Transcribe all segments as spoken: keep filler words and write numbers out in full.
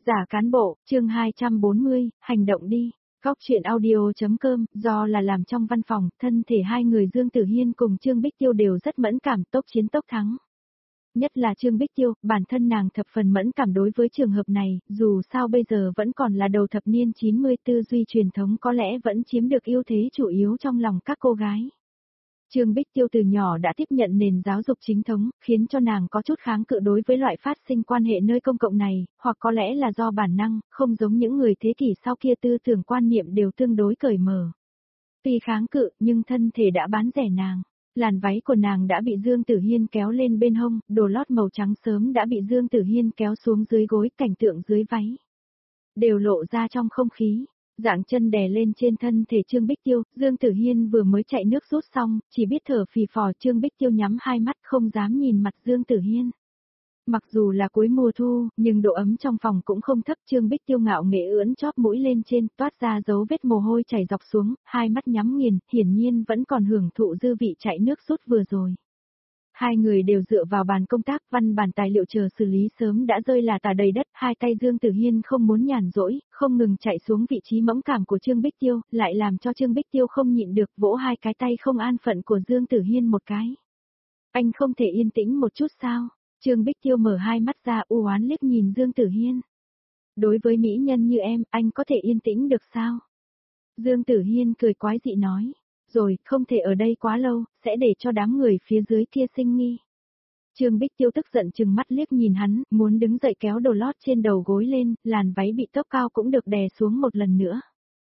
Giả cán bộ, chương hai trăm bốn mươi, hành động đi. Góc chuyện audio.com, do là làm trong văn phòng, thân thể hai người Dương Tử Hiên cùng Trương Bích Tiêu đều rất mẫn cảm, tốc chiến tốc thắng. Nhất là Trương Bích Tiêu, bản thân nàng thập phần mẫn cảm đối với trường hợp này, dù sao bây giờ vẫn còn là đầu thập niên chín mươi tư duy truyền thống có lẽ vẫn chiếm được ưu thế chủ yếu trong lòng các cô gái. Trương Bích Tiêu từ nhỏ đã tiếp nhận nền giáo dục chính thống, khiến cho nàng có chút kháng cự đối với loại phát sinh quan hệ nơi công cộng này, hoặc có lẽ là do bản năng, không giống những người thế kỷ sau kia tư tưởng quan niệm đều tương đối cởi mở. Tuy kháng cự, nhưng thân thể đã bán rẻ nàng. Làn váy của nàng đã bị Dương Tử Hiên kéo lên bên hông, đồ lót màu trắng sớm đã bị Dương Tử Hiên kéo xuống dưới gối, cảnh tượng dưới váy đều lộ ra trong không khí. Dạng chân đè lên trên thân thể Trương Bích Tiêu, Dương Tử Hiên vừa mới chạy nước rút xong, chỉ biết thở phì phò. Trương Bích Tiêu nhắm hai mắt không dám nhìn mặt Dương Tử Hiên. Mặc dù là cuối mùa thu, nhưng độ ấm trong phòng cũng không thấp. Trương Bích Tiêu ngạo nghễ ưỡn chóp mũi lên trên, toát ra dấu vết mồ hôi chảy dọc xuống, hai mắt nhắm nghiền, hiển nhiên vẫn còn hưởng thụ dư vị chạy nước rút vừa rồi. Hai người đều dựa vào bàn công tác, văn bản tài liệu chờ xử lý sớm đã rơi là tả đầy đất, hai tay Dương Tử Hiên không muốn nhàn rỗi, không ngừng chạy xuống vị trí mẫn cảm của Trương Bích Tiêu, lại làm cho Trương Bích Tiêu không nhịn được vỗ hai cái tay không an phận của Dương Tử Hiên một cái. Anh không thể yên tĩnh một chút sao? Trương Bích Tiêu mở hai mắt ra u oán liếc nhìn Dương Tử Hiên. Đối với mỹ nhân như em, anh có thể yên tĩnh được sao? Dương Tử Hiên cười quái dị nói. Rồi, không thể ở đây quá lâu, sẽ để cho đám người phía dưới kia sinh nghi. Trương Bích Tiêu tức giận chừng mắt liếc nhìn hắn, muốn đứng dậy kéo đồ lót trên đầu gối lên, làn váy bị tóc cao cũng được đè xuống một lần nữa.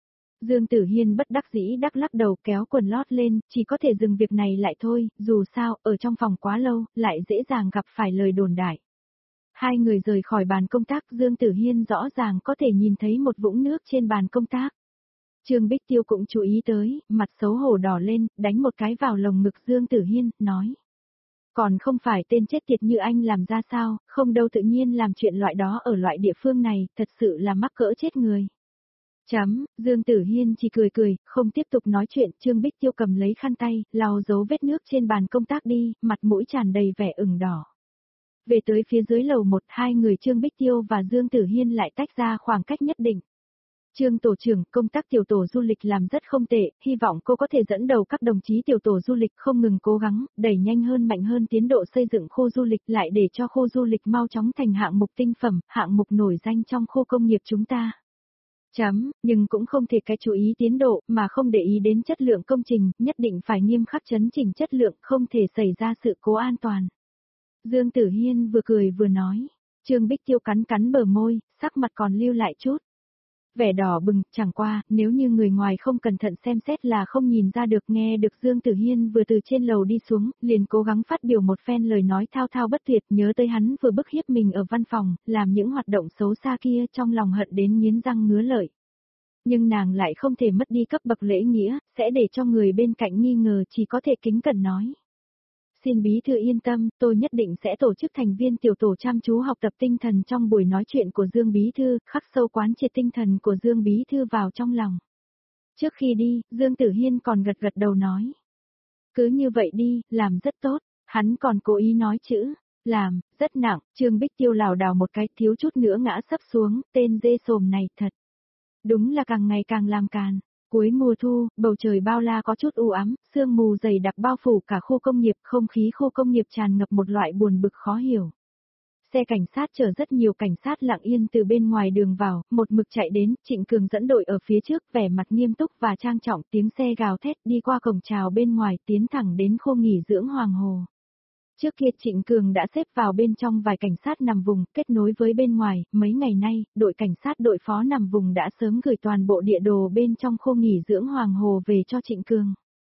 Dương Tử Hiên bất đắc dĩ đắc lắc đầu kéo quần lót lên, chỉ có thể dừng việc này lại thôi, dù sao, ở trong phòng quá lâu, lại dễ dàng gặp phải lời đồn đại. Hai người rời khỏi bàn công tác, Dương Tử Hiên rõ ràng có thể nhìn thấy một vũng nước trên bàn công tác. Trương Bích Tiêu cũng chú ý tới, mặt xấu hổ đỏ lên, đánh một cái vào lồng ngực Dương Tử Hiên, nói. Còn không phải tên chết tiệt như anh làm ra sao, không đâu tự nhiên làm chuyện loại đó ở loại địa phương này, thật sự là mắc cỡ chết người. Chấm, Dương Tử Hiên chỉ cười cười, không tiếp tục nói chuyện. Trương Bích Tiêu cầm lấy khăn tay, lau dấu vết nước trên bàn công tác đi, mặt mũi tràn đầy vẻ ửng đỏ. Về tới phía dưới lầu một, hai người Trương Bích Tiêu và Dương Tử Hiên lại tách ra khoảng cách nhất định. Trương tổ trưởng, công tác tiểu tổ du lịch làm rất không tệ, hy vọng cô có thể dẫn đầu các đồng chí tiểu tổ du lịch không ngừng cố gắng, đẩy nhanh hơn mạnh hơn tiến độ xây dựng khu du lịch lại để cho khu du lịch mau chóng thành hạng mục tinh phẩm, hạng mục nổi danh trong khu công nghiệp chúng ta. Chấm, nhưng cũng không thể cái chú ý tiến độ mà không để ý đến chất lượng công trình, nhất định phải nghiêm khắc chấn chỉnh chất lượng, không thể xảy ra sự cố an toàn. Dương Tử Hiên vừa cười vừa nói, Trương Bích Tiêu cắn cắn bờ môi, sắc mặt còn lưu lại chút. Vẻ đỏ bừng, chẳng qua, nếu như người ngoài không cẩn thận xem xét là không nhìn ra được. Nghe được Dương Tử Hiên vừa từ trên lầu đi xuống, liền cố gắng phát biểu một phen lời nói thao thao bất tuyệt, nhớ tới hắn vừa bức hiếp mình ở văn phòng, làm những hoạt động xấu xa kia, trong lòng hận đến nghiến răng ngứa lợi. Nhưng nàng lại không thể mất đi cấp bậc lễ nghĩa, sẽ để cho người bên cạnh nghi ngờ, chỉ có thể kính cẩn nói. Xin bí thư yên tâm, tôi nhất định sẽ tổ chức thành viên tiểu tổ chăm chú học tập tinh thần trong buổi nói chuyện của Dương bí thư, khắc sâu quán triệt tinh thần của Dương bí thư vào trong lòng. Trước khi đi, Dương Tử Hiên còn gật gật đầu nói. Cứ như vậy đi, làm rất tốt, hắn còn cố ý nói chữ, làm, rất nặng. Trương Bích Tiêu lảo đảo một cái thiếu chút nữa ngã sấp xuống, tên dê sồm này thật. Đúng là càng ngày càng làm càn. Cuối mùa thu, bầu trời bao la có chút u ám, sương mù dày đặc bao phủ cả khu công nghiệp, không khí khu công nghiệp tràn ngập một loại buồn bực khó hiểu. Xe cảnh sát chở rất nhiều cảnh sát lặng yên từ bên ngoài đường vào, một mực chạy đến, Trịnh Cường dẫn đội ở phía trước, vẻ mặt nghiêm túc và trang trọng, tiếng xe gào thét đi qua cổng chào bên ngoài, tiến thẳng đến khu nghỉ dưỡng Hoàng Hồ. Trước kia Trịnh Cường đã xếp vào bên trong vài cảnh sát nằm vùng, kết nối với bên ngoài, mấy ngày nay, đội cảnh sát đội phó nằm vùng đã sớm gửi toàn bộ địa đồ bên trong khu nghỉ dưỡng Hoàng Hồ về cho Trịnh Cường.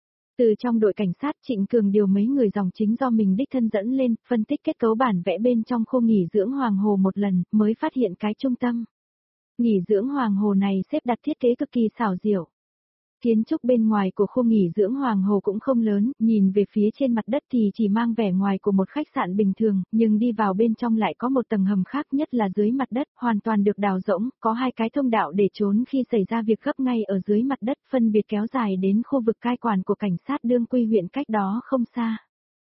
Từ trong đội cảnh sát Trịnh Cường điều mấy người dòng chính do mình đích thân dẫn lên, phân tích kết cấu bản vẽ bên trong khu nghỉ dưỡng Hoàng Hồ một lần, mới phát hiện cái trung tâm. Nghỉ dưỡng Hoàng Hồ này xếp đặt thiết kế cực kỳ xảo diệu. Kiến trúc bên ngoài của khu nghỉ dưỡng Hoàng Hồ cũng không lớn, nhìn về phía trên mặt đất thì chỉ mang vẻ ngoài của một khách sạn bình thường, nhưng đi vào bên trong lại có một tầng hầm khác, nhất là dưới mặt đất, hoàn toàn được đào rỗng, có hai cái thông đạo để trốn khi xảy ra việc gấp ngay ở dưới mặt đất, phân biệt kéo dài đến khu vực cai quản của cảnh sát đương quy huyện cách đó không xa.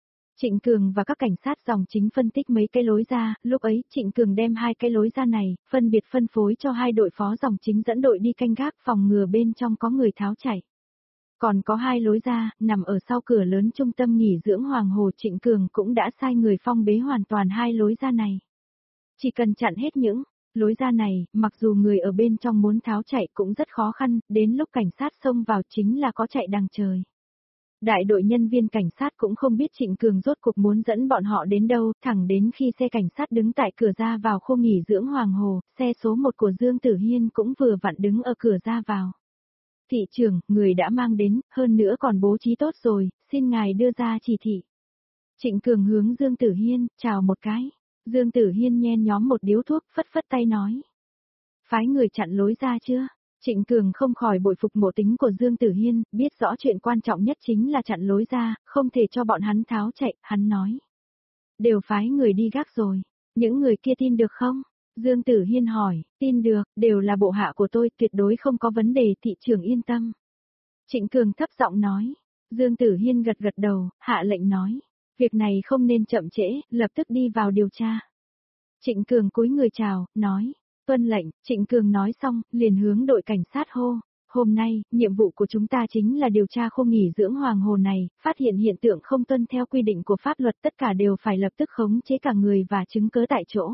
Trịnh Cường và các cảnh sát dòng chính phân tích mấy cái lối ra, lúc ấy Trịnh Cường đem hai cái lối ra này, phân biệt phân phối cho hai đội phó dòng chính dẫn đội đi canh gác phòng ngừa bên trong có người tháo chạy. Còn có hai lối ra, nằm ở sau cửa lớn trung tâm nghỉ dưỡng Hoàng Hồ, Trịnh Cường cũng đã sai người phong bế hoàn toàn hai lối ra này. Chỉ cần chặn hết những lối ra này, mặc dù người ở bên trong muốn tháo chạy cũng rất khó khăn, đến lúc cảnh sát xông vào chính là có chạy đằng trời. Đại đội nhân viên cảnh sát cũng không biết Trịnh Cường rốt cuộc muốn dẫn bọn họ đến đâu, thẳng đến khi xe cảnh sát đứng tại cửa ra vào khu nghỉ dưỡng Hoàng Hồ, xe số một của Dương Tử Hiên cũng vừa vặn đứng ở cửa ra vào. Thị trưởng, người đã mang đến, hơn nữa còn bố trí tốt rồi, xin ngài đưa ra chỉ thị. Trịnh Cường hướng Dương Tử Hiên, chào một cái. Dương Tử Hiên nhen nhóm một điếu thuốc, phất phất tay nói. Phái người chặn lối ra chưa? Trịnh Cường không khỏi bội phục ngộ tính của Dương Tử Hiên, biết rõ chuyện quan trọng nhất chính là chặn lối ra, không thể cho bọn hắn tháo chạy, hắn nói. Đều phái người đi gác rồi, những người kia tin được không? Dương Tử Hiên hỏi, tin được, đều là bộ hạ của tôi, tuyệt đối không có vấn đề, thị trưởng yên tâm. Trịnh Cường thấp giọng nói, Dương Tử Hiên gật gật đầu, hạ lệnh nói, việc này không nên chậm trễ, lập tức đi vào điều tra. Trịnh Cường cúi người chào, nói, tuân lệnh, Trịnh Cường nói xong, liền hướng đội cảnh sát hô. Hôm nay, nhiệm vụ của chúng ta chính là điều tra khu nghỉ dưỡng Hoàng Hồ này, phát hiện hiện tượng không tuân theo quy định của pháp luật, tất cả đều phải lập tức khống chế cả người và chứng cớ tại chỗ.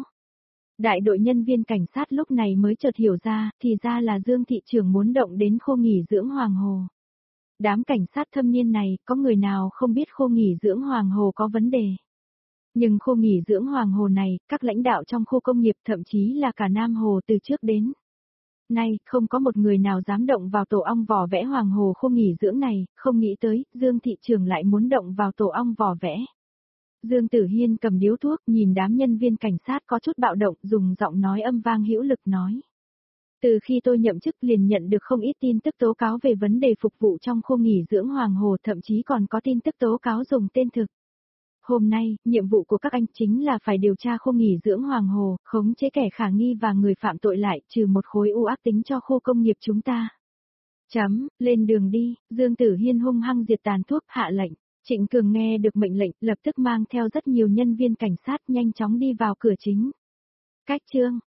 Đại đội nhân viên cảnh sát lúc này mới chợt hiểu ra, thì ra là Dương thị trưởng muốn động đến khu nghỉ dưỡng Hoàng Hồ. Đám cảnh sát thâm niên này, có người nào không biết khu nghỉ dưỡng Hoàng Hồ có vấn đề. Nhưng khu nghỉ dưỡng Hoàng Hồ này, các lãnh đạo trong khu công nghiệp thậm chí là cả Nam Hồ từ trước đến nay, không có một người nào dám động vào tổ ong vỏ vẽ Hoàng Hồ khu nghỉ dưỡng này, không nghĩ tới, Dương thị trưởng lại muốn động vào tổ ong vỏ vẽ. Dương Tử Hiên cầm điếu thuốc, nhìn đám nhân viên cảnh sát có chút bạo động, dùng giọng nói âm vang hữu lực nói. Từ khi tôi nhậm chức liền nhận được không ít tin tức tố cáo về vấn đề phục vụ trong khu nghỉ dưỡng Hoàng Hồ, thậm chí còn có tin tức tố cáo dùng tên thực. Hôm nay, nhiệm vụ của các anh chính là phải điều tra khu nghỉ dưỡng Hoàng Hồ, khống chế kẻ khả nghi và người phạm tội lại, trừ một khối u ác tính cho khu công nghiệp chúng ta. Chấm, lên đường đi, Dương Tử Hiên hung hăng diệt tàn thuốc, hạ lệnh. Trịnh Cường nghe được mệnh lệnh, lập tức mang theo rất nhiều nhân viên cảnh sát nhanh chóng đi vào cửa chính. Cách chương